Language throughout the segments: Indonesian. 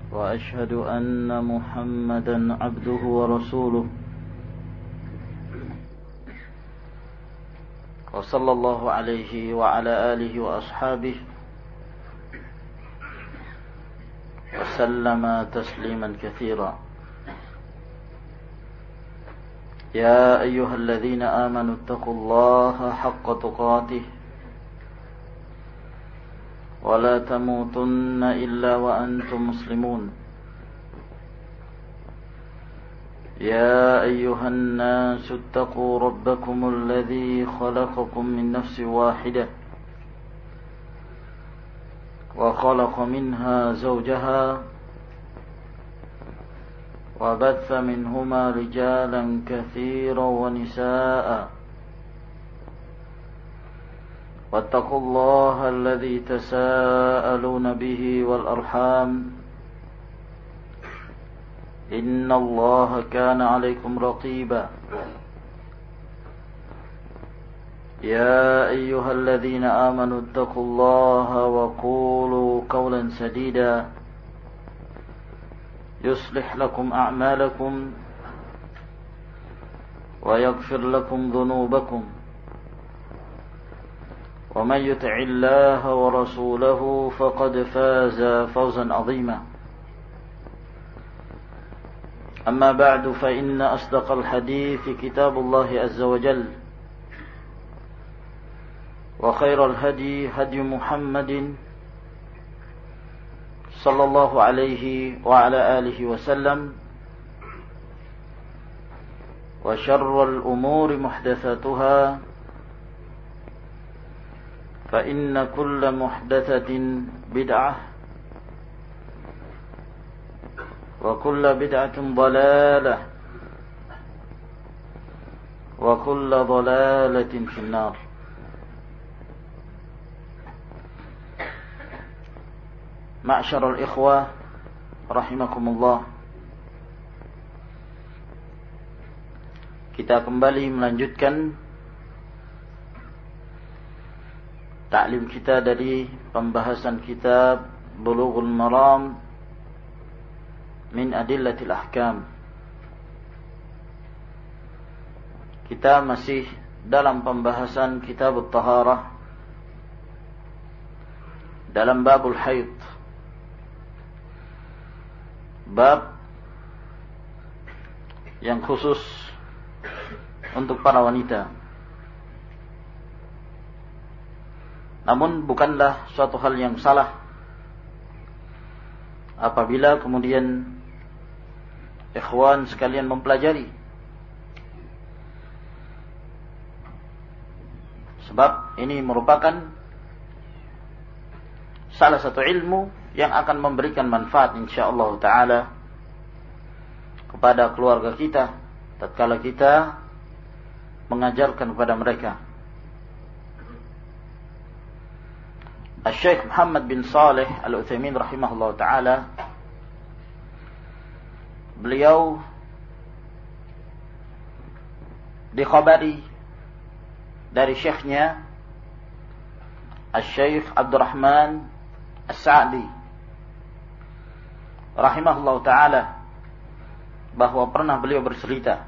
وأشهد أن محمدا عبده ورسوله وصلى الله عليه وعلى آله وأصحابه وسلم تسليما كثيرا. يا أيها الذين آمنوا اتقوا الله حق تقاته ولا تموتن إلا وأنتم مسلمون. يا أيها الناس اتقوا ربكم الذي خلقكم من نفس واحدة وخلق منها زوجها وبث منهما رجالا كثيرا ونساء واتقوا الله الذي تساءلون به والأرحام إن الله كان عليكم رقيبا. يا أيها الذين آمنوا اتقوا الله وقولوا قولا سديدا يصلح لكم أعمالكم ويغفر لكم ذنوبكم ومن يطع الله ورسوله فقد فاز فوزا عظيما. أما بعد فإن أصدق الحديث كتاب الله عز وجل وخير الهدي هدي محمد صلى الله عليه وعلى آله وسلم وشر الأمور محدثاتها فإن كل محدثة بدعة وكل بدعة ضلالة وكل ضلالة في النار. Ma'syaral ikhwah rahimakumullah, kita kembali melanjutkan ta'lim kita dari pembahasan kitab Bulughul Maram min Adillatil Ahkam. Kita masih dalam pembahasan kitab At-Taharah dalam babul haid, bab yang khusus untuk para wanita. Namun bukanlah suatu hal yang salah apabila kemudian ikhwan sekalian mempelajari, sebab ini merupakan salah satu ilmu yang akan memberikan manfaat insyaallah ta'ala kepada keluarga kita tatkala kita mengajarkan kepada mereka. Syekh Muhammad bin Shalih Al-Utsaimin rahimahullah ta'ala, beliau dikhabari dari syekhnya Syekh Abdurrahman As-Sa'di rahimahullah ta'ala bahwa pernah beliau bercerita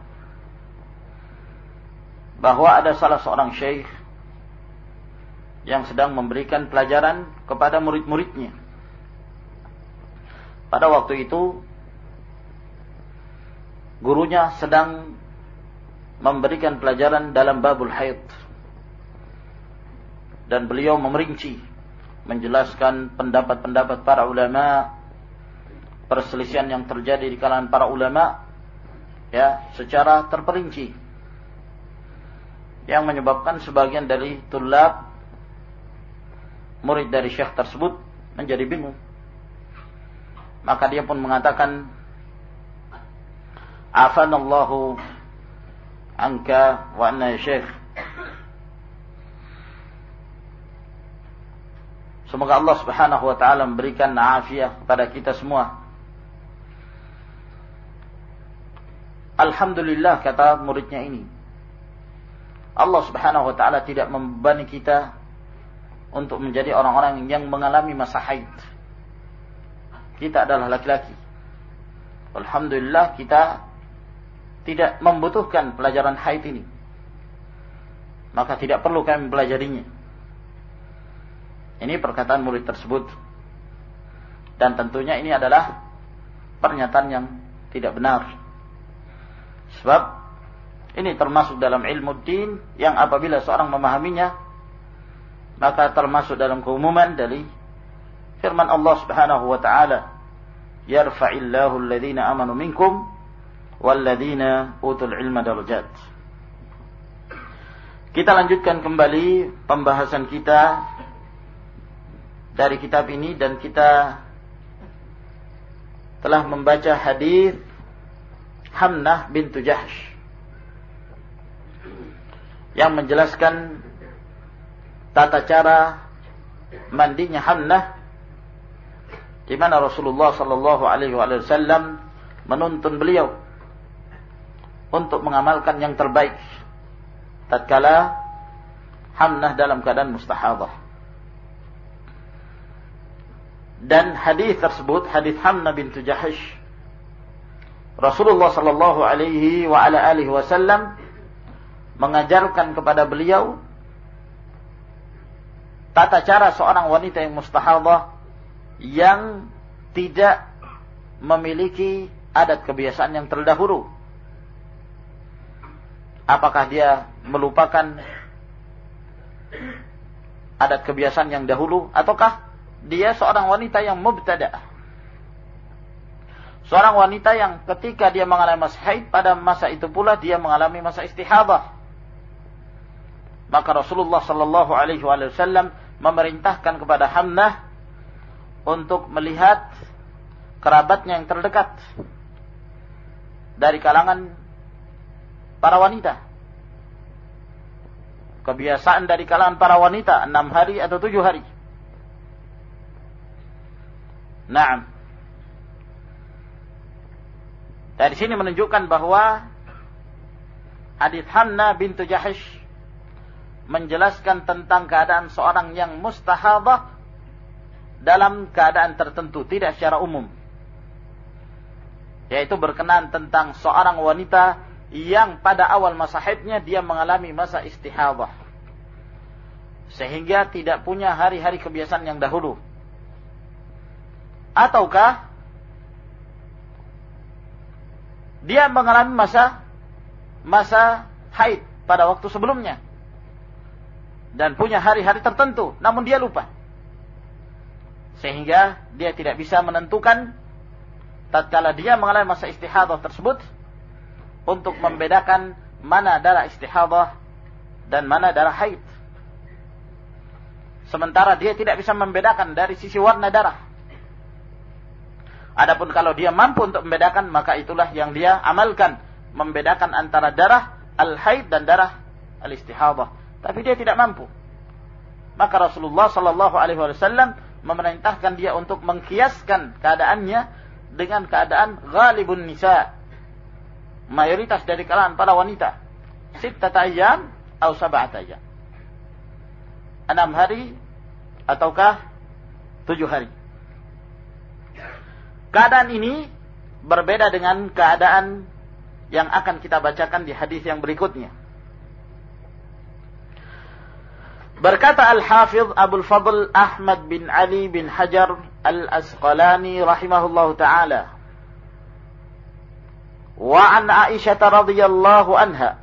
bahwa ada salah seorang syekh yang sedang memberikan pelajaran kepada murid-muridnya. Pada waktu itu gurunya sedang memberikan pelajaran dalam babul haid dan beliau memerinci, menjelaskan pendapat-pendapat para ulama, perselisihan yang terjadi di kalangan para ulama ya secara terperinci, yang menyebabkan sebagian dari tulab murid dari syekh tersebut menjadi bingung. Maka dia pun mengatakan, afanallahu anka wa anna ya syekh, semoga Allah subhanahu wa ta'ala memberikan afiah kepada kita semua. Alhamdulillah, kata muridnya ini, Allah subhanahu wa ta'ala tidak membebani kita untuk menjadi orang-orang yang mengalami masa haid. kita adalah laki-laki. Alhamdulillah kita tidak membutuhkan pelajaran haid ini. Maka tidak perlu kami mempelajarinya. Ini perkataan murid tersebut. Dan tentunya ini adalah pernyataan yang tidak benar. Sebab ini termasuk dalam ilmu din yang apabila seorang memahaminya, maka termasuk dalam keumuman dari firman Allah Subhanahu wa taala, yarfa'illahu alladhina amanu minkum walladhina utul ilma darajat. Kita lanjutkan kembali pembahasan kita dari kitab ini, dan kita telah membaca hadis Hamnah bintu Jahsh yang menjelaskan tata cara mandinya Hamnah, di mana Rasulullah sallallahu alaihi wasallam menuntun beliau untuk mengamalkan yang terbaik tatkala Hamnah dalam keadaan mustahadah. Dan hadis tersebut, hadis Hamnah bintu Jahsh, Rasulullah sallallahu alaihi wa ala alihi wasallam mengajarkan kepada beliau tata cara seorang wanita yang mustahadah yang tidak memiliki adat kebiasaan yang terdahulu. Apakah dia melupakan adat kebiasaan yang dahulu, ataukah dia seorang wanita yang mubtada', seorang wanita yang ketika dia mengalami masa haid, pada masa itu pula dia mengalami masa istihadah. Maka Rasulullah sallallahu alaihi wasallam memerintahkan kepada Hamnah untuk melihat kerabatnya yang terdekat dari kalangan para wanita. Kebiasaan dari kalangan para wanita 6 hari atau 7 hari. Naam. Dari sini menunjukkan bahwa hadis Hamnah bintu Jahsh menjelaskan tentang keadaan seorang yang mustahadah dalam keadaan tertentu, tidak secara umum. Yaitu berkenaan tentang seorang wanita yang pada awal masa haidnya dia mengalami masa istihadah, sehingga tidak punya hari-hari kebiasaan yang dahulu. Ataukah dia mengalami masa haid pada waktu sebelumnya dan punya hari-hari tertentu, namun dia lupa, sehingga dia tidak bisa menentukan tatkala dia mengalami masa istihadah tersebut untuk membedakan mana darah istihadah dan mana darah haid. Sementara dia tidak bisa membedakan dari sisi warna darah. Adapun kalau dia mampu untuk membedakan, maka itulah yang dia amalkan, membedakan antara darah al-haid dan darah al-istihadah. Tapi dia tidak mampu. Maka Rasulullah sallallahu alaihi wasallam memerintahkan dia untuk mengkiaskan keadaannya dengan keadaan ghalibun nisa, mayoritas dari kalangan para wanita, 6 ayyam atau 7 ayyam, 6 hari ataukah 7 hari. Keadaan ini berbeda dengan keadaan yang akan kita bacakan di hadis yang berikutnya. Berkata Al-Hafidh Abul Fadl Ahmad bin Ali bin Hajar Al-Asqalani rahimahullahu ta'ala, wa an Aisyah radhiyallahu anha,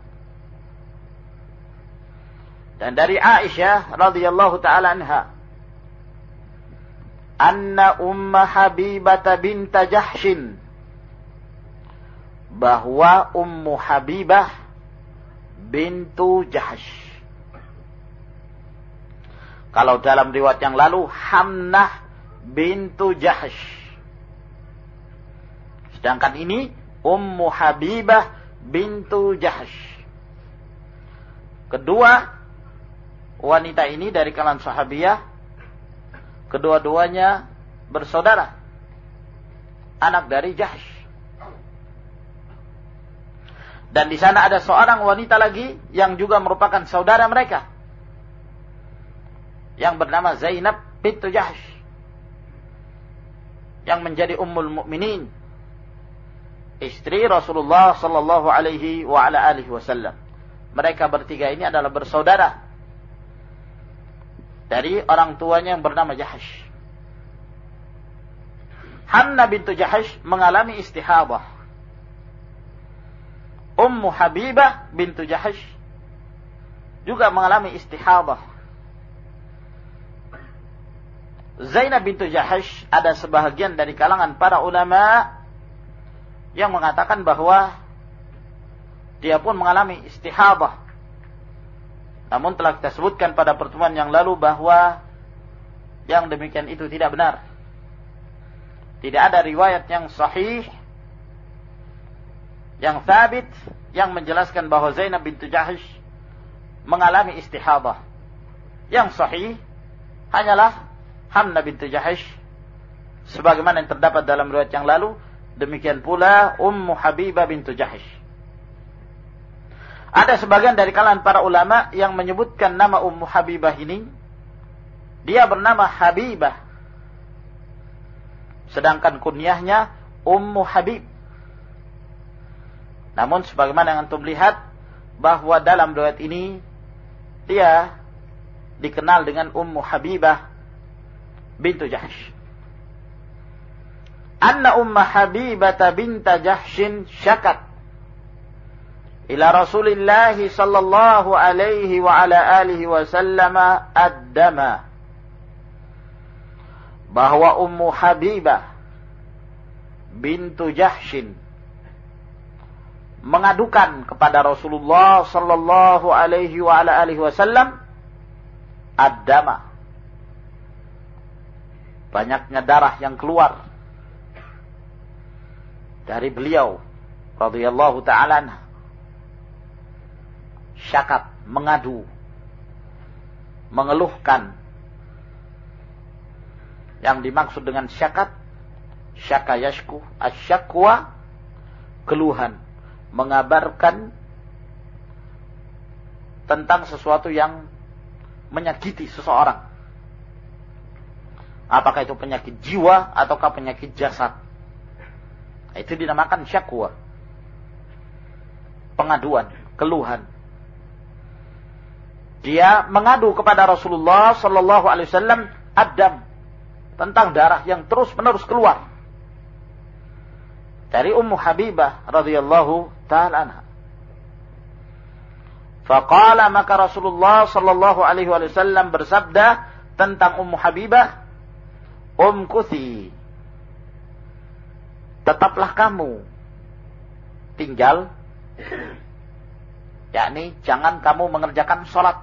dan dari Aisyah radhiyallahu ta'ala anha, anna Habibah bint Jahshin, bahwa Ummu Habibah bintu Jahsh. Kalau dalam riwayat yang lalu Hamnah bintu Jahsh, sedangkan ini Ummu Habibah bintu Jahsh. Kedua wanita ini dari kalangan sahabiyah, kedua-duanya bersaudara, anak dari Jahsh. Dan di sana ada seorang wanita lagi yang juga merupakan saudara mereka, yang bernama Zainab bintu Jahsh. yang menjadi ummul mukminin, istri Rasulullah sallallahu alaihi wa ala alihi wasallam. Mereka bertiga ini adalah bersaudara dari orang tuanya yang bernama Jahash. Hamna bintu Jahash mengalami istihadah. Ummu Habibah bintu Jahash juga mengalami istihadah. Zainab bintu Jahash, ada sebahagian dari kalangan para ulama yang mengatakan bahwa dia pun mengalami istihadah. Namun telah kita sebutkan pada pertemuan yang lalu bahwa yang demikian itu tidak benar. Tidak ada riwayat yang sahih, yang thabit, yang menjelaskan bahwa Zainab bintu Jahash mengalami istihadah. Yang sahih hanyalah Hamna bintu Jahash, sebagaimana yang terdapat dalam riwayat yang lalu. Demikian pula Ummu Habibah bintu Jahash. Ada sebagian dari kalangan para ulama yang menyebutkan nama Ummu Habibah ini, dia bernama Habibah, sedangkan kunyahnya Ummu Habib. Namun sebagaimana yang antum lihat bahwa dalam riwayat ini dia dikenal dengan Ummu Habibah bintu Jahsh. Anna Ummu Habibah binta Jahshin syakat ila Rasulillah sallallahu alaihi wa ala alihi wasallam ad-dama. Bahwa Ummu Habibah bintu Jahshin mengadukan kepada Rasulullah sallallahu alaihi wa ala alihi wasallam ad-dama, banyaknya darah yang keluar dari beliau radhiyallahu ta'ala anha. Syakat, mengadu, mengeluhkan. Yang dimaksud dengan syakat, syaka yashku, asyakwa, keluhan, mengabarkan tentang sesuatu yang menyakiti seseorang. Apakah itu penyakit jiwa ataukah penyakit jasad? Itu dinamakan syakwa. Pengaduan, keluhan. Dia mengadu kepada Rasulullah sallallahu alaihi wasallam ad-dam, tentang darah yang terus-menerus keluar dari Ummu Habibah radhiyallahu ta'ala anha. Faqala, maka Rasulullah sallallahu alaihi wasallam bersabda tentang Ummu Habibah, umkuthi, tetaplah kamu tinggal, yakni jangan kamu mengerjakan sholat,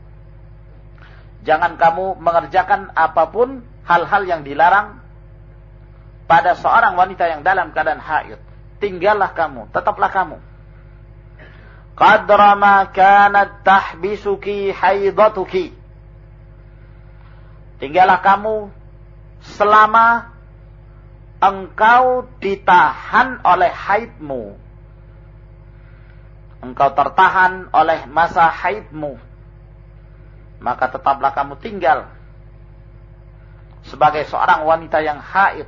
jangan kamu mengerjakan apapun hal-hal yang dilarang pada seorang wanita yang dalam keadaan haid. Tinggallah kamu, tetaplah kamu. Qadra ma kanat tahbisuki haidatuki. Tinggallah kamu selama engkau ditahan oleh haidmu. Engkau tertahan oleh masa haidmu. Maka tetaplah kamu tinggal sebagai seorang wanita yang haid,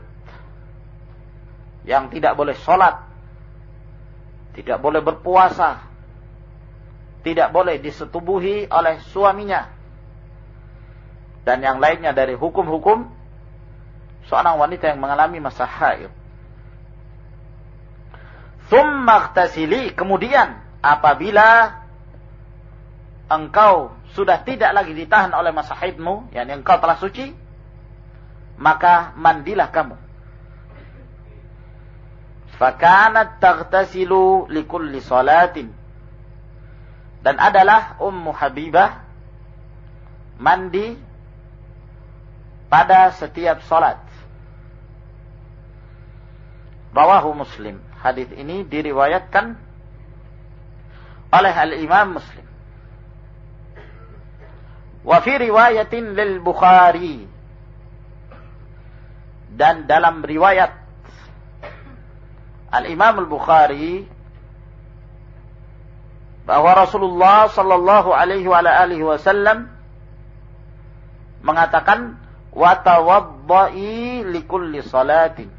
yang tidak boleh sholat, tidak boleh berpuasa, tidak boleh disetubuhi oleh suaminya, dan yang lainnya dari hukum-hukum seorang wanita yang mengalami masa haid. Tsumma ightasili, kemudian apabila engkau sudah tidak lagi ditahan oleh masa haidmu, yakni engkau telah suci, maka mandilah kamu. Fakanat taghtasilu likulli salatin, dan adalah Ummu Habibah mandi pada setiap salat. Rawahu Muslim. Hadis ini diriwayatkan oleh Al-Imam Muslim. Wa fi riwayatin lil Bukhari, dan dalam riwayat Al-Imam Al-Bukhari bahwa Rasulullah sallallahu alaihi wa alihi wasallam mengatakan, wa tawadda'i likulli salatin.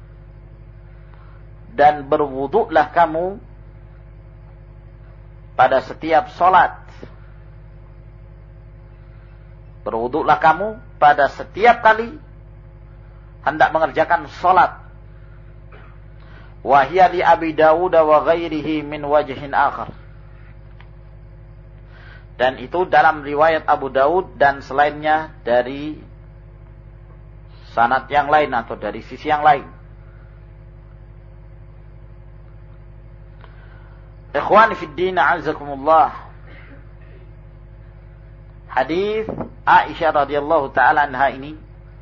Dan berwuduklah kamu pada setiap salat. Berwuduklah kamu pada setiap kali hendak mengerjakan salat. Wa hiya li Abi Dawud wa ghairihi min wajhin akhar. Dan itu dalam riwayat Abu Daud dan selainnya dari sanad yang lain atau dari sisi yang lain. Ikhwani fid din, a'azakumullah. Hadis Aisyah radhiyallahu taala anha ini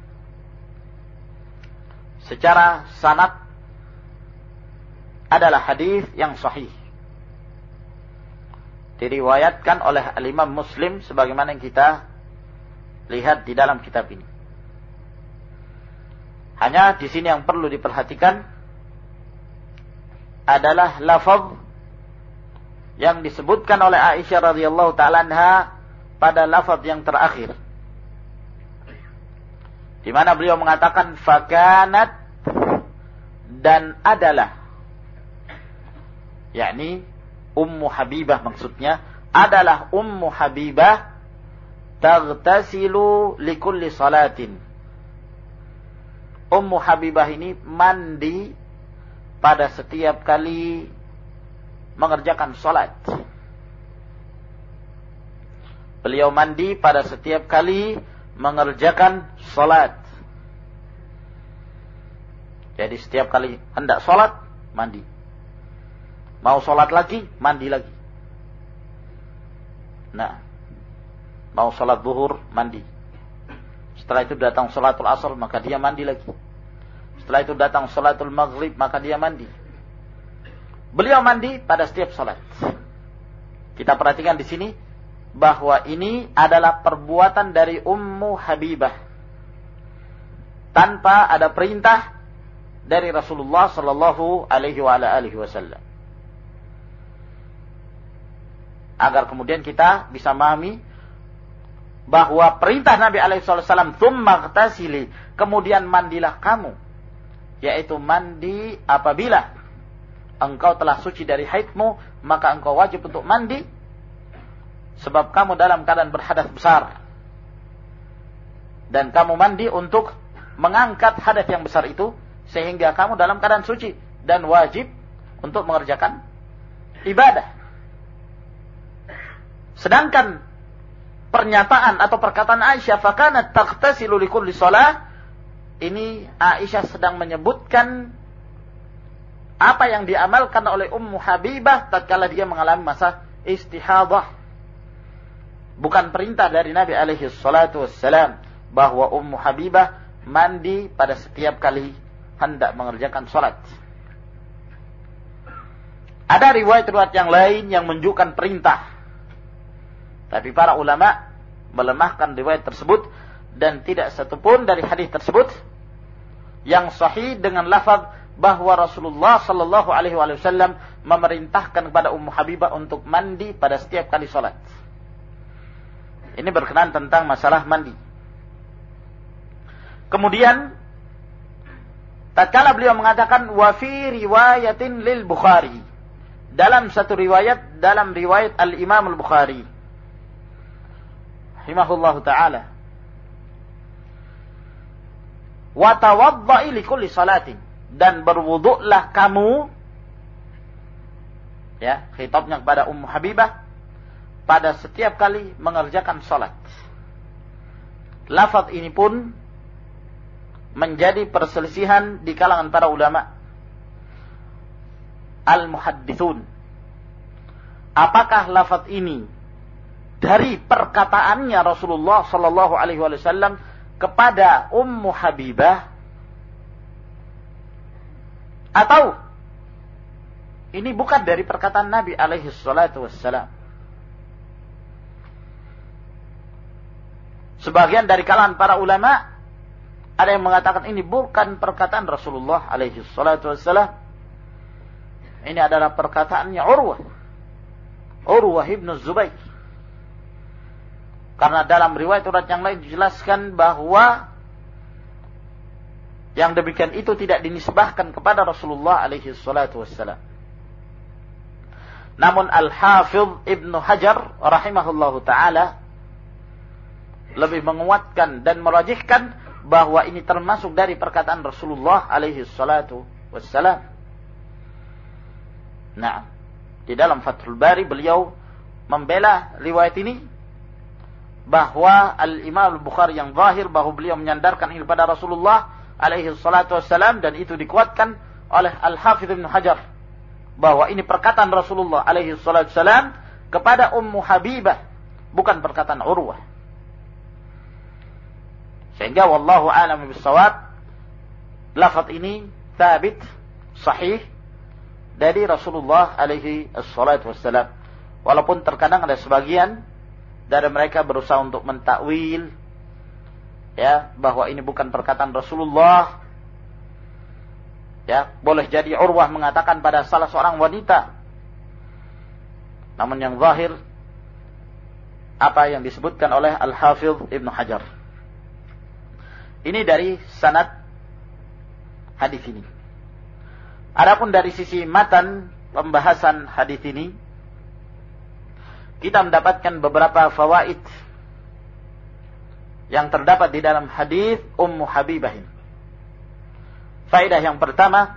secara sanad adalah hadis yang sahih. Diriwayatkan oleh Al-Imam Muslim sebagaimana yang kita lihat di dalam kitab ini. Hanya di sini yang perlu diperhatikan adalah lafaz yang disebutkan oleh Aisyah radhiyallahu taala anha pada lafaz yang terakhir. Di mana beliau mengatakan fakanat, dan adalah, yakni Ummu Habibah maksudnya, adalah Ummu Habibah taghtasilu likulli salatin. Ummu Habibah ini mandi pada setiap kali mengerjakan salat. Beliau mandi pada setiap kali mengerjakan salat. Jadi setiap kali hendak salat, mandi. Mau salat lagi, mandi lagi. Nah, mau salat zuhur, mandi. Setelah itu datang salatul asar, maka dia mandi lagi. Setelah itu datang salatul maghrib, maka dia mandi. Beliau mandi pada setiap salat. Kita perhatikan di sini bahwa ini adalah perbuatan dari Ummu Habibah tanpa ada perintah dari Rasulullah sallallahu alaihi wasallam. Agar kemudian kita bisa memahami bahwa perintah Nabi alaihi wasallam tsumma ightasili, kemudian mandilah kamu, yaitu mandi apabila engkau telah suci dari haidmu, maka engkau wajib untuk mandi sebab kamu dalam keadaan berhadas besar. Dan kamu mandi untuk mengangkat hadas yang besar itu sehingga kamu dalam keadaan suci dan wajib untuk mengerjakan ibadah. Sedangkan pernyataan atau perkataan Aisyah fakanat taghtasilu likulli shalah, ini Aisyah sedang menyebutkan apa yang diamalkan oleh Ummu Habibah tatkala dia mengalami masa istihadah. Bukan perintah dari Nabi alaihi salatu wassalam bahwa Ummu Habibah mandi pada setiap kali hendak mengerjakan salat. Ada riwayat-riwayat yang lain yang menunjukkan perintah. Tapi para ulama melemahkan riwayat tersebut dan tidak satupun dari hadis tersebut yang sahih dengan lafaz bahwa Rasulullah sallallahu alaihi wasallam memerintahkan kepada Ummu Habibah untuk mandi pada setiap kali salat. Ini berkenaan tentang masalah mandi. Kemudian tatkala beliau mengatakan wa fi riwayatin lil Bukhari, dalam satu riwayat, dalam riwayat Al-Imam Al-Bukhari rahimahullahu taala, wa tawadda'i likulli salatin, dan berwuduklah kamu, ya, khitabnya kepada Ummu Habibah, pada setiap kali mengerjakan salat. Lafaz ini pun menjadi perselisihan di kalangan para ulama al-muhadditsun. Apakah lafaz ini dari perkataannya Rasulullah sallallahu alaihi wasallam kepada Ummu Habibah, atau ini bukan dari perkataan Nabi alaihi salatu wassalam? Sebagian dari kalangan para ulama ada yang mengatakan ini bukan perkataan Rasulullah alaihi salatu wassalam. Ini adalah perkataannya Urwah ibn Zubair. Karena dalam riwayat yang lain dijelaskan bahwa yang demikian itu tidak dinisbahkan kepada Rasulullah alaihi salatu wassalam. Namun Al-Hafidh Ibnu Hajar rahimahullahu ta'ala lebih menguatkan dan merajihkan bahwa ini termasuk dari perkataan Rasulullah alaihi salatu wassalam. Nah, di dalam Fathul Bari beliau membela riwayat ini bahwa Al-Imam Al-Bukhari yang zahir bahwa beliau menyandarkan ini kepada Rasulullah alaihi salatu wassalam, dan itu dikuatkan oleh Al-Hafidh Ibnu Hajar bahwa ini perkataan Rasulullah alaihi salatu wassalam kepada Ummu Habibah, bukan perkataan Urwah. Sehingga wallahu a'lam bishawab, lafaz ini thabit sahih dari Rasulullah alaihi salatu wassalam. Walaupun terkadang ada sebagian dari mereka berusaha untuk mentakwil ya bahwa ini bukan perkataan Rasulullah. Ya, boleh jadi Urwah mengatakan pada salah seorang wanita. Namun yang zahir apa yang disebutkan oleh Al-Hafidh Ibnu Hajar. Ini dari sanad hadis ini. Adapun dari sisi matan pembahasan hadis ini, kita mendapatkan beberapa fawaid yang terdapat di dalam hadis Ummu Habibah ini. Faedah yang pertama,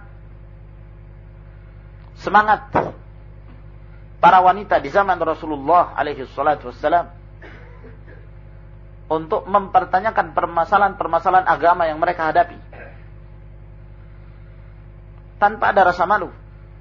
semangat para wanita di zaman Rasulullah alaihi salatu wassalam untuk mempertanyakan permasalahan-permasalahan agama yang mereka hadapi tanpa ada rasa malu.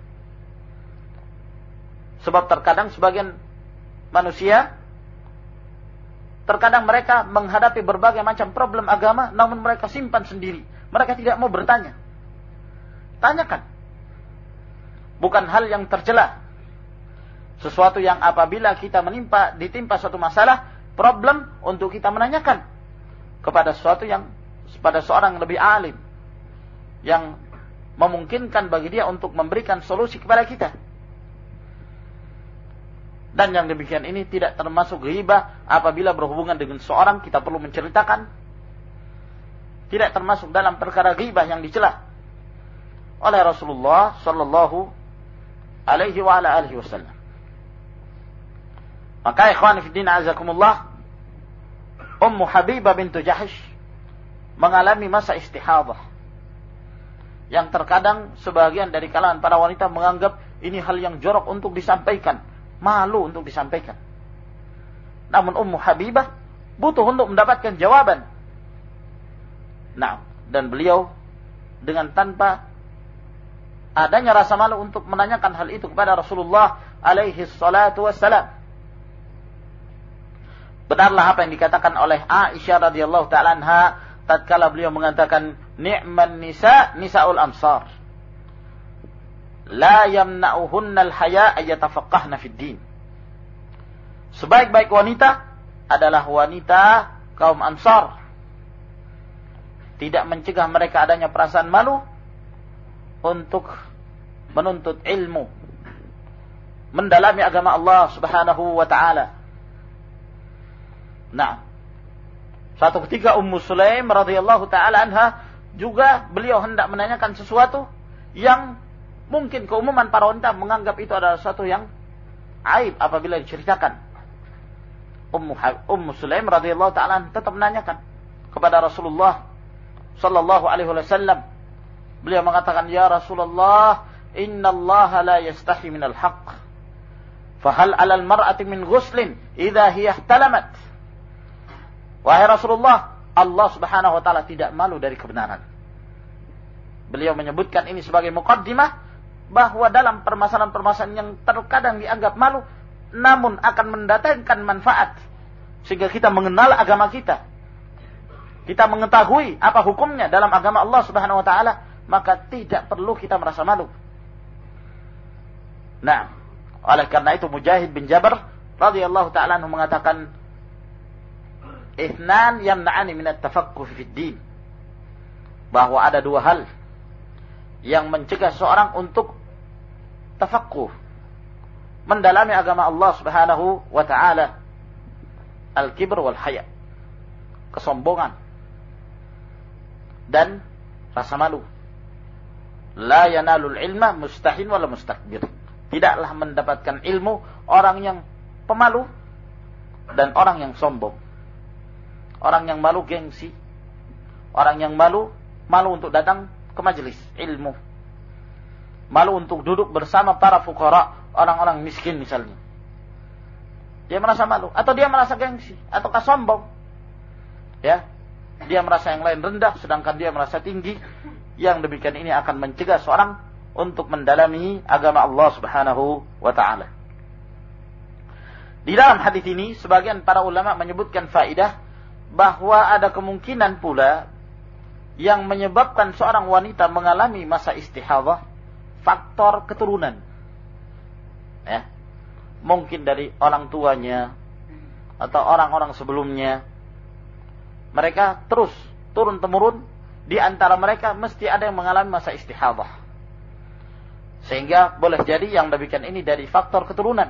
Sebab terkadang sebagian manusia, terkadang mereka menghadapi berbagai macam problem agama, namun mereka simpan sendiri. Mereka tidak mau bertanya. Tanyakan. Bukan hal yang tercela. Sesuatu yang apabila kita ditimpa suatu masalah, problem untuk kita menanyakan kepada pada seorang lebih alim yang memungkinkan bagi dia untuk memberikan solusi kepada kita. Dan yang demikian ini tidak termasuk ghibah apabila berhubungan dengan seorang kita perlu menceritakan. Tidak termasuk dalam perkara ghibah yang dicela oleh Rasulullah sallallahu alaihi wa ala alihi wasallam. Maka ikhwan fillah azakumullah, Ummu Habibah bintu Jahsh mengalami masa istihadah yang terkadang sebagian dari kalangan para wanita menganggap ini hal yang jorok untuk disampaikan, malu untuk disampaikan. Namun Ummu Habibah butuh untuk mendapatkan jawaban. Nah, dan beliau dengan tanpa adanya rasa malu untuk menanyakan hal itu kepada Rasulullah alaihi salatu wassalam. Benarlah apa yang dikatakan oleh Aisyah radhiyallahu ta'ala anha tatkala beliau mengatakan ni'man nisaul ansar la yamna'uhunnal haya ayatafaqqahna fid din. Sebaik-baik wanita adalah wanita kaum Ansar. Tidak mencegah mereka adanya perasaan malu untuk menuntut ilmu, mendalami agama Allah Subhanahu wa ta'ala. Nah, suatu ketika Ummu Sulaim radhiyallahu ta'ala anha juga beliau hendak menanyakan sesuatu yang mungkin keumuman para wanita menganggap itu adalah sesuatu yang aib apabila diceritakan. Ummu Sulaim radhiyallahu ta'ala tetap menanyakan kepada Rasulullah sallallahu alaihi wasallam. Beliau mengatakan, "Ya Rasulullah, innallaha la yastahi minal haqq. Fahal 'alal mar'ati min ghuslin idza hiya ihtalamat?" Wahai Rasulullah, Allah Subhanahu wa taala tidak malu dari kebenaran. Beliau menyebutkan ini sebagai muqaddimah bahwa dalam permasalahan-permasalahan yang terkadang dianggap malu namun akan mendatangkan manfaat sehingga kita mengenal agama kita. Kita mengetahui apa hukumnya dalam agama Allah Subhanahu wa taala, maka tidak perlu kita merasa malu. Nah, oleh karena itu Mujahid bin Jabr radhiyallahu ta'ala anhu mengatakan, "Ithnan yamna'ani minat tafaqquh fid din." Bahwa ada dua hal yang mencegah seorang untuk tafaqquh, mendalami agama Allah Subhanahu wa taala. Al-kibr wal haya, kesombongan dan rasa malu. La yanalul ilma mustahin wala mustakbir. Tidaklah mendapatkan ilmu orang yang pemalu dan orang yang sombong. Orang yang malu gengsi. Orang yang malu untuk datang ke majelis ilmu. Malu untuk duduk bersama para fuqara, orang-orang miskin misalnya. Dia merasa malu atau dia merasa gengsi ataukah sombong. Ya. Dia merasa yang lain rendah sedangkan dia merasa tinggi. Yang demikian ini akan mencegah seorang untuk mendalami agama Allah Subhanahu wa taala. Di dalam hadis ini sebagian para ulama menyebutkan faidah bahwa ada kemungkinan pula yang menyebabkan seorang wanita mengalami masa istihadhah faktor keturunan. Ya. Mungkin dari orang tuanya atau orang-orang sebelumnya. Mereka terus turun-temurun di antara mereka mesti ada yang mengalami masa istihadhah. Sehingga boleh jadi yang demikian ini dari faktor keturunan.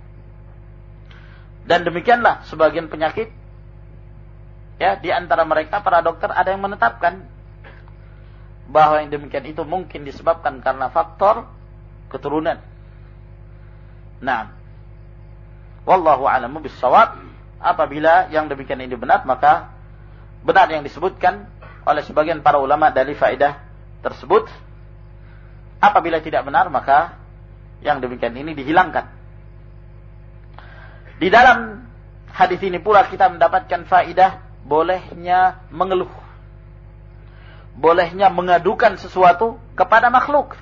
Dan demikianlah sebagian penyakit ya di antara mereka para dokter ada yang menetapkan bahwa yang demikian itu mungkin disebabkan karena faktor keturunan. Nah, wallahu a'lamu bis-shawab. Apabila yang demikian ini benar, maka benar yang disebutkan oleh sebagian para ulama dari faedah tersebut. Apabila tidak benar, maka yang demikian ini dihilangkan. Di dalam hadis ini pula kita mendapatkan faedah bolehnya mengeluh. Bolehnya mengadukan sesuatu kepada makhluk.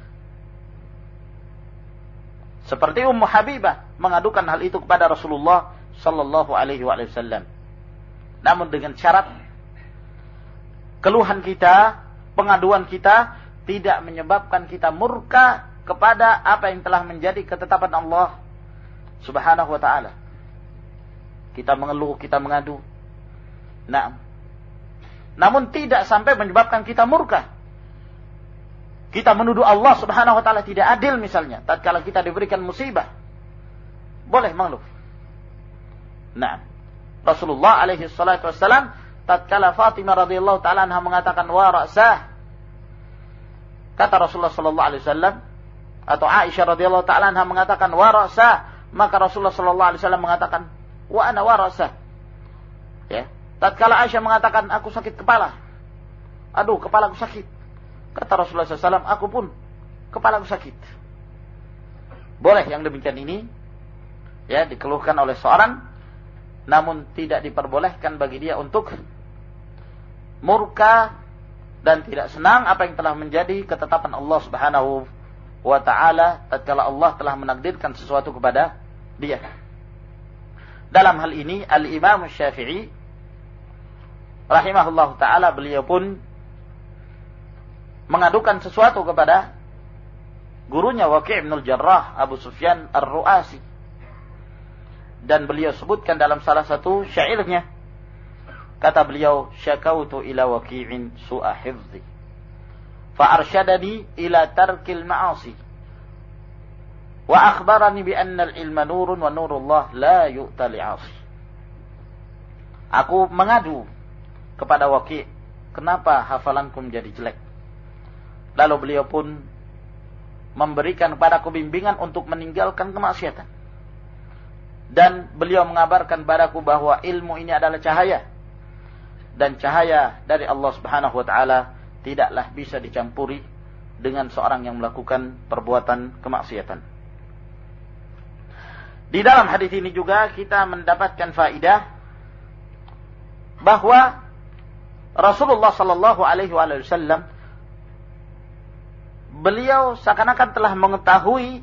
Seperti Ummu Habibah mengadukan hal itu kepada Rasulullah sallallahu alaihi wasallam. Namun dengan syarat keluhan kita, pengaduan kita tidak menyebabkan kita murka kepada apa yang telah menjadi ketetapan Allah Subhanahu wa taala. Kita mengeluh, kita mengadu. Nah, namun tidak sampai menyebabkan kita murka. Kita menuduh Allah Subhanahu wa taala tidak adil misalnya, tatkala kita diberikan musibah. Boleh mengeluh. Nah, Rasulullah alaihi salatu wassalam tatkala Fatimah radhiyallahu taala anha mengatakan wa ra'sah, kata Rasulullah sallallahu alaihi wasallam, atau Aisyah radhiyallahu taala anha mengatakan wa ra'sah, maka Rasulullah sallallahu alaihi wasallam mengatakan wa ana wa ra'sah. Ya, tatkala Aisyah mengatakan aku sakit kepala. Aduh, kepalaku sakit. Kata Rasulullah SAW, aku pun kepalaku sakit. Boleh yang demikian ini ya dikeluhkan oleh seorang, namun tidak diperbolehkan bagi dia untuk murka dan tidak senang apa yang telah menjadi ketetapan Allah Subhanahu wa taala tatkala Allah telah menakdirkan sesuatu kepada dia. Dalam hal ini Al-Imam Syafi'i rahimahullah taala beliau pun mengadukan sesuatu kepada gurunya Waqi' bin Al-Jarrah Abu Sufyan Ar-Ru'asi, dan beliau sebutkan dalam salah satu syairnya, kata beliau, syakautu ila Waqi'in su'a hifzi fa arsyadani ila tarkil ma'asi wa akhbarani bi anna al-ilma nurun wa nurullah la yu'ta li'asi. Aku mengadu kepada Waqi', kenapa hafalanku menjadi jelek? Lalu beliau pun memberikan kepadaku bimbingan untuk meninggalkan kemaksiatan. Dan beliau mengabarkan padaku bahwa ilmu ini adalah cahaya. Dan cahaya dari Allah Subhanahu wa taala tidaklah bisa dicampuri dengan seorang yang melakukan perbuatan kemaksiatan. Di dalam hadis ini juga kita mendapatkan faidah bahwa Rasulullah sallallahu alaihi wasallam beliau seakan-akan telah mengetahui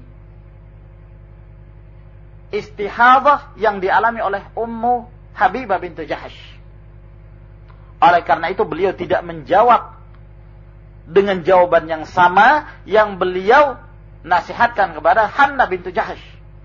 istihadhah yang dialami oleh Ummu Habibah bintu Jahash. Oleh karena itu beliau tidak menjawab dengan jawaban yang sama yang beliau nasihatkan kepada Hanna bintu Jahash.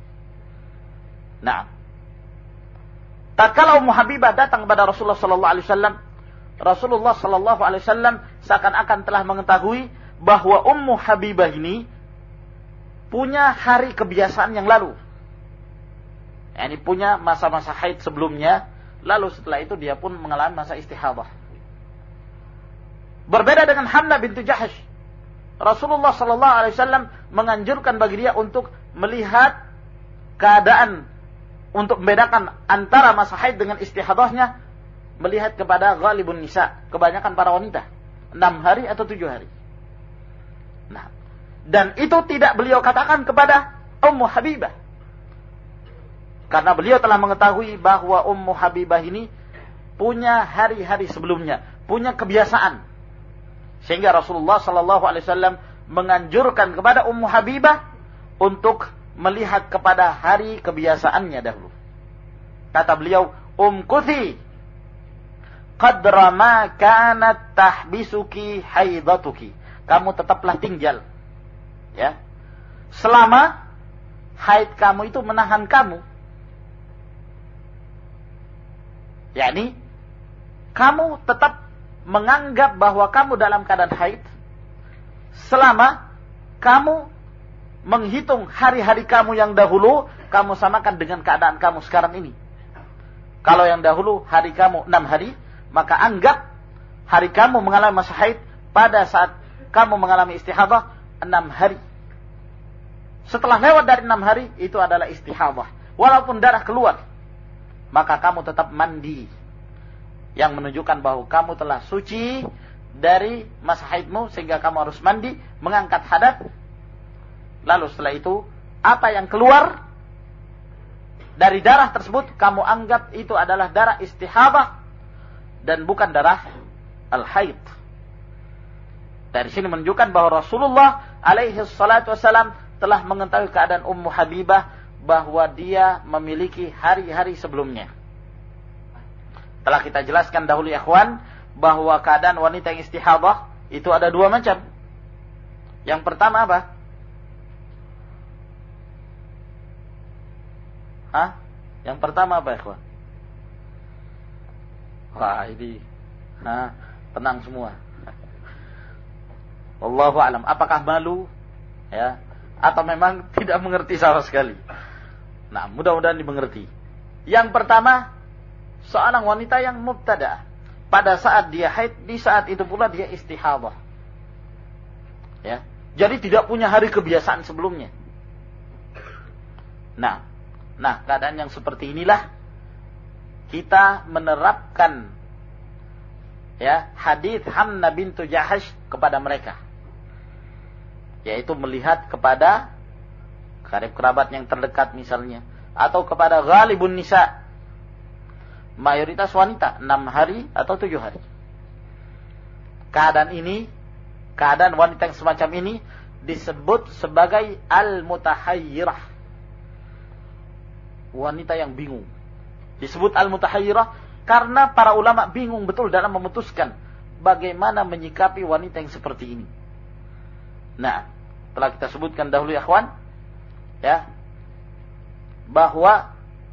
Nah, tatkala Ummu Habibah datang kepada Rasulullah sallallahu alaihi wasallam, Rasulullah sallallahu alaihi wasallam seakan-akan telah mengetahui bahwa Ummu Habibah ini punya hari kebiasaan yang lalu. Yani punya masa-masa haid sebelumnya, lalu setelah itu dia pun mengalami masa istihadhah. Berbeda dengan Hamna bintu Jahash. Rasulullah sallallahu alaihi wasallam menganjurkan bagi dia untuk melihat keadaan, untuk membedakan antara masa haid dengan istihadahnya, melihat kepada ghalibun nisa, kebanyakan para wanita, 6 hari atau 7 hari. Nah, dan itu tidak beliau katakan kepada Ummu Habibah, karena beliau telah mengetahui bahwa Ummu Habibah ini punya hari-hari sebelumnya, punya kebiasaan, sehingga Rasulullah sallallahu alaihi wasallam menganjurkan kepada Ummu Habibah untuk melihat kepada hari kebiasaannya dahulu. Kata beliau, umkuthi qadra ma kanat tahbisuki haidatuki. Kamu tetaplah tinggal, ya, selama haid kamu itu menahan kamu. yakni kamu tetap menganggap bahwa kamu dalam keadaan haid selama kamu menghitung hari-hari kamu yang dahulu, kamu samakan dengan keadaan kamu sekarang ini. Kalau yang dahulu hari kamu 6 hari, maka anggap hari kamu mengalami masa haid pada saat kamu mengalami istihadah 6 hari. Setelah lewat dari 6 hari, itu adalah istihadah. Walaupun darah keluar, maka kamu tetap mandi, yang menunjukkan bahwa kamu telah suci dari masa haidmu, sehingga kamu harus mandi, mengangkat hadas. Lalu setelah itu, apa yang keluar dari darah tersebut, kamu anggap itu adalah darah istihadah dan bukan darah al-haid. Dari sini menunjukkan bahwa Rasulullah alaihi salatu wassalam telah mengetahui keadaan Ummu Habibah, bahwa dia memiliki hari-hari sebelumnya. Telah kita jelaskan dahulu ya ikhwan, bahwa keadaan wanita yang istihadah itu ada 2 macam. Yang pertama apa? Yang pertama apa ya ikhwan? Wah ini tenang semua. Wallahu a'lam. Apakah malu, ya, atau memang tidak mengerti sama sekali? Nah, mudah-mudahan dimengerti. Yang pertama, seorang wanita yang mubtada. Pada saat dia haid, di saat itu pula dia istihadah. Ya. Jadi tidak punya hari kebiasaan sebelumnya. Nah, keadaan yang seperti inilah kita menerapkan ya hadis Hamna bintu Jahash kepada mereka. Yaitu melihat kepada karib kerabat yang terdekat misalnya, atau kepada ghalibun nisa, mayoritas wanita, 6 hari atau 7 hari. Keadaan ini, keadaan wanita yang semacam ini disebut sebagai al-mutahayyirah, wanita yang bingung. Disebut al-mutahayyirah karena para ulama bingung betul dalam memutuskan bagaimana menyikapi wanita yang seperti ini. Nah, telah kita sebutkan dahulu ya ikhwan, ya, bahwa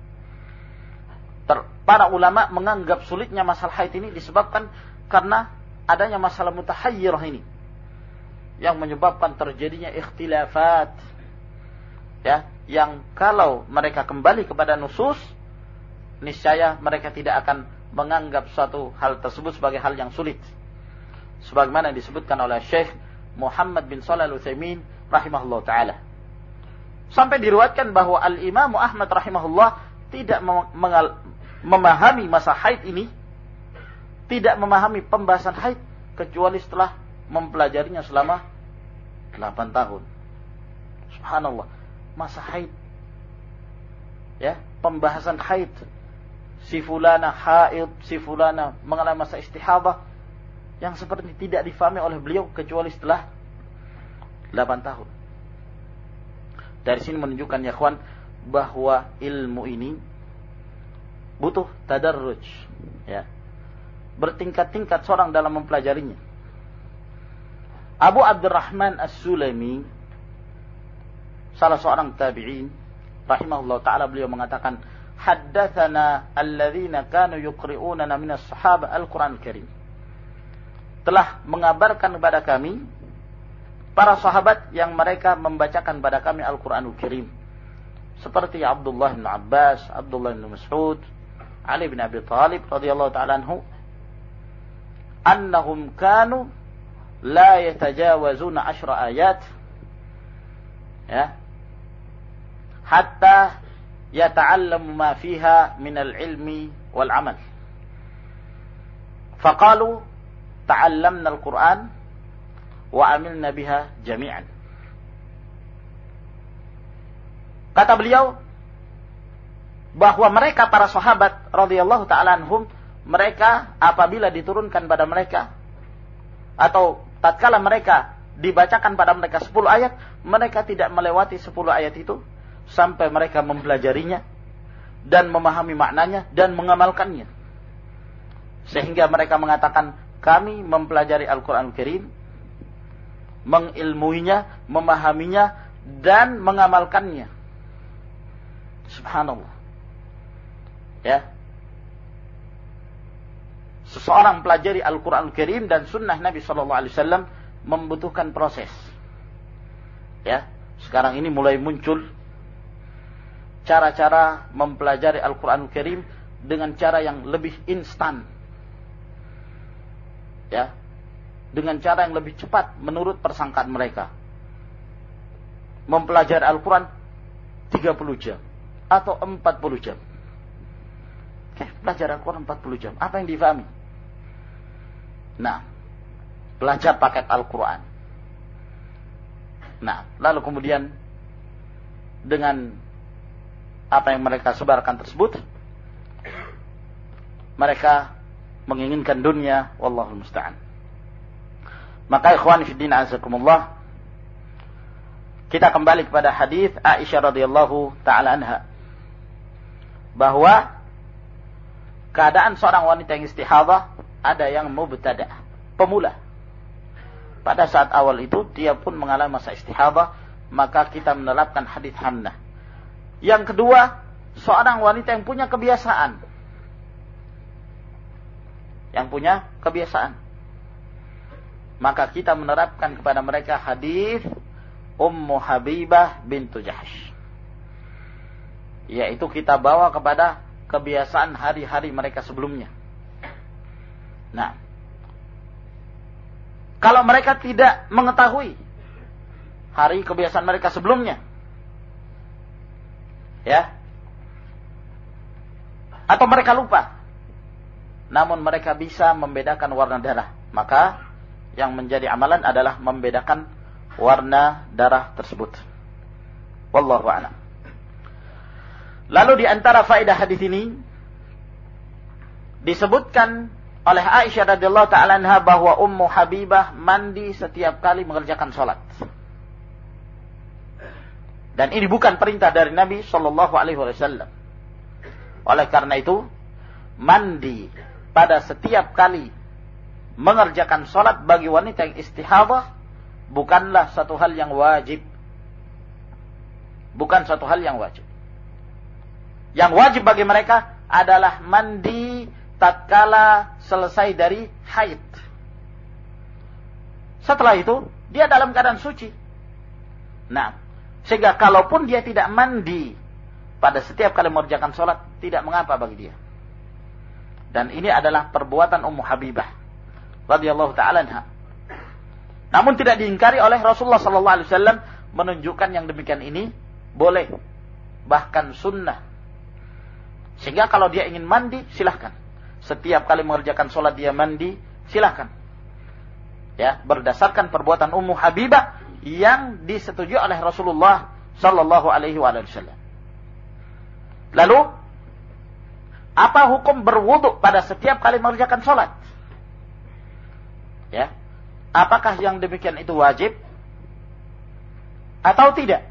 para ulama menganggap sulitnya masalah haid ini disebabkan karena adanya masalah mutahayyirah ini, yang menyebabkan terjadinya ikhtilafat, ya, yang kalau mereka kembali kepada nusus, niscaya mereka tidak akan menganggap suatu hal tersebut sebagai hal yang sulit, sebagaimana disebutkan oleh Syekh Muhammad bin Shalih Al-Utsaimin rahimahullah ta'ala. Sampai diriwayatkan bahwa Al-Imam Ahmad rahimahullah tidak memahami masa haid ini, tidak memahami pembahasan haid kecuali setelah mempelajarinya selama 8 tahun. Subhanallah, masa haid, ya, pembahasan haid, si fulana haid, si fulana mengalami masa istihadah, yang seperti ini tidak difahami oleh beliau kecuali setelah 8 tahun. Dari sini menunjukkan ya ikhwan bahwa ilmu ini butuh tadarruj, ya, bertingkat-tingkat seorang dalam mempelajarinya. Abu Abdurrahman As-Sulaimi, salah seorang tabi'in rahimahullah ta'ala, beliau mengatakan, haddatsana alladzina kanu yuqri'unana minas sahabah al-Qur'an al-Karim. Telah mengabarkan kepada kami para sahabat yang mereka membacakan kepada kami Al-Qur'anul Karim, seperti Abdullah bin Abbas, Abdullah bin Mas'ud, Ali bin Abi Thalib radhiyallahu ta'ala anhu, annahum kanu la yatajawazuna 10 ayat, ya, hatta yata'allamu ma fiha min al-ilmi wal amal. Faqalu ta'allamna al-Qur'an wa amilna biha jami'an. Kata beliau bahwa mereka para sahabat radhiyallahu ta'ala anhum, mereka apabila diturunkan pada mereka atau tatkala mereka dibacakan pada mereka 10 ayat, mereka tidak melewati 10 ayat itu sampai mereka mempelajarinya dan memahami maknanya dan mengamalkannya. Sehingga mereka mengatakan, kami mempelajari Al-Quran Al-Karim, mengilmuinya, memahaminya dan mengamalkannya. Subhanallah. Ya. Seseorang pelajari Al-Quran Al-Karim dan sunnah Nabi SAW membutuhkan proses. Ya. Sekarang ini mulai muncul cara-cara mempelajari Al-Quran Al-Karim dengan cara yang lebih instan. Ya. Dengan cara yang lebih cepat menurut persangkaan mereka. Mempelajari Al-Quran 30 jam atau 40 jam. Belajar Al-Quran 40 jam. Apa yang difahami? Nah, belajar paket Al-Quran. Nah, lalu kemudian dengan apa yang mereka sebarkan tersebut, mereka menginginkan dunia, wallahul musta'an. Maka ikhwan fiddin azakumullah, kita kembali kepada hadis Aisyah radhiyallahu taala anha, bahwa keadaan seorang wanita yang istihadah ada yang mubtada', pemula. Pada saat awal itu dia pun mengalami masa istihadah, maka kita menerapkan hadis Hamnah. Yang kedua, seorang wanita yang punya kebiasaan. Yang punya kebiasaan. Maka kita menerapkan kepada mereka hadis Ummu Habibah bintu Jahsh. Yaitu kita bawa kepada kebiasaan hari-hari mereka sebelumnya. Nah, kalau mereka tidak mengetahui hari kebiasaan mereka sebelumnya, ya, atau mereka lupa, namun mereka bisa membedakan warna darah, maka yang menjadi amalan adalah membedakan warna darah tersebut. Wallahu a'lam. Lalu di antara faedah hadis ini disebutkan oleh Aisyah radhiyallahu ta'ala anha bahwa Ummu Habibah mandi setiap kali mengerjakan salat. Dan ini bukan perintah dari Nabi sallallahu alaihi wasallam. Oleh karena itu, mandi pada setiap kali mengerjakan salat bagi wanita yang istihadah bukanlah satu hal yang wajib. Bukan satu hal yang wajib. Yang wajib bagi mereka adalah mandi tatkala selesai dari haid. Setelah itu, dia dalam keadaan suci. Nah, sehingga kalaupun dia tidak mandi pada setiap kali mengerjakan sholat, tidak mengapa bagi dia. Dan ini adalah perbuatan Ummu Habibah radhiyallahu ta'ala anha. Namun tidak diingkari oleh Rasulullah sallallahu alaihi wasallam, menunjukkan yang demikian ini boleh, bahkan sunnah. Sehingga kalau dia ingin mandi, silahkan. Setiap kali mengerjakan sholat dia mandi, silahkan. Ya, berdasarkan perbuatan Ummu Habibah yang disetujui oleh Rasulullah sallallahu alaihi wasallam. Lalu, apa hukum berwudu pada setiap kali mengerjakan sholat? Ya, apakah yang demikian itu wajib atau tidak?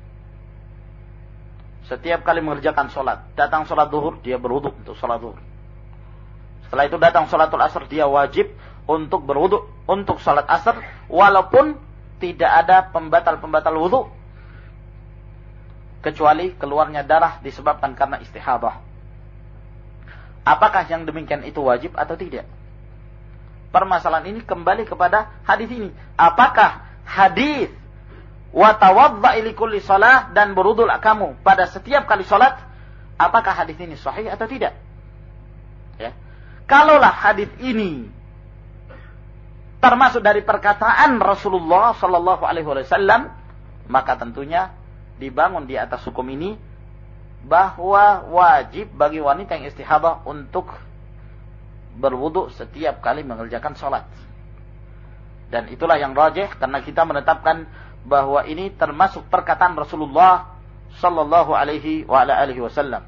Setiap kali mengerjakan sholat, datang sholat zuhur, dia berwudu untuk sholat zuhur. Setelah itu datang sholatul asar, dia wajib untuk berwudu untuk sholat asar, walaupun tidak ada pembatal-pembatal wudu, kecuali keluarnya darah disebabkan karena istihadah. Apakah yang demikian itu wajib atau tidak? Permasalahan ini kembali kepada hadis ini. Apakah hadis wa tawadda'i likulli shalah dan berwudulah kamu pada setiap kali salat, apakah hadis ini sahih atau tidak? Ya. Kalaulah hadis ini termasuk dari perkataan Rasulullah sallallahu alaihi wasallam, maka tentunya dibangun di atas hukum ini bahwa wajib bagi wanita yang istihadah untuk berwudu setiap kali mengerjakan salat. Dan itulah yang rajih karena kita menetapkan bahwa ini termasuk perkataan Rasulullah sallallahu alaihi wa ala alihi wasallam.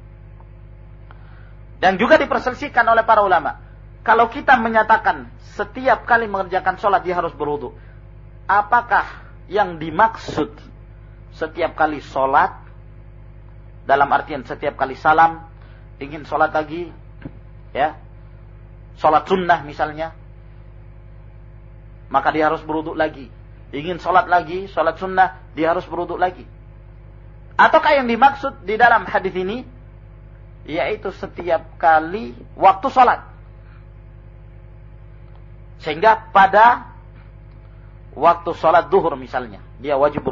Dan juga diperselisihkan oleh para ulama. Kalau kita menyatakan setiap kali mengerjakan salat dia harus berwudu, apakah yang dimaksud setiap kali salat dalam artian setiap kali salam ingin salat lagi, ya, salat sunnah misalnya, maka dia harus berwudu lagi. Ingin salat lagi, salat sunnah, dia harus berwudu lagi. Ataukah yang dimaksud di dalam hadis ini yaitu setiap kali waktu salat, sehingga pada waktu salat zuhur misalnya dia wajib